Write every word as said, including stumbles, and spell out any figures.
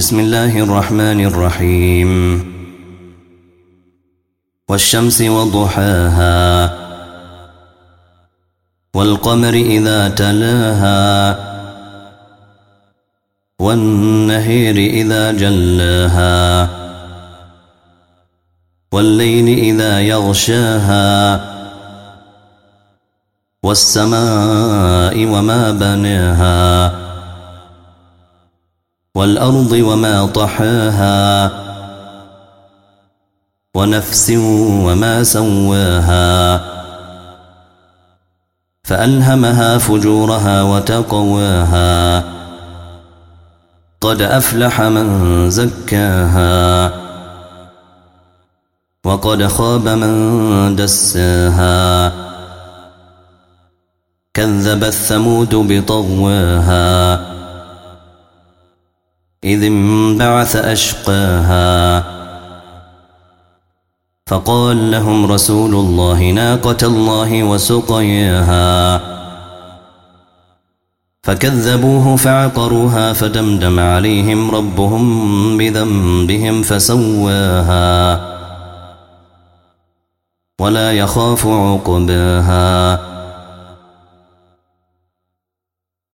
بسم الله الرحمن الرحيم والشمس وضحاها والقمر إذا تلاها والنهر إذا جلاها والليل إذا يغشاها والسماء وما بناها والأرض وما طحاها ونفس وما سواها فألهمها فجورها وتقواها قد أفلح من زكاها وقد خاب من دساها كذبت ثمود بطغواها إذ انبعث أشقاها فقال لهم رسول الله ناقة الله وسقياها فكذبوه فعقروها فدمدم عليهم ربهم بذنبهم فسواها ولا يخاف عقباها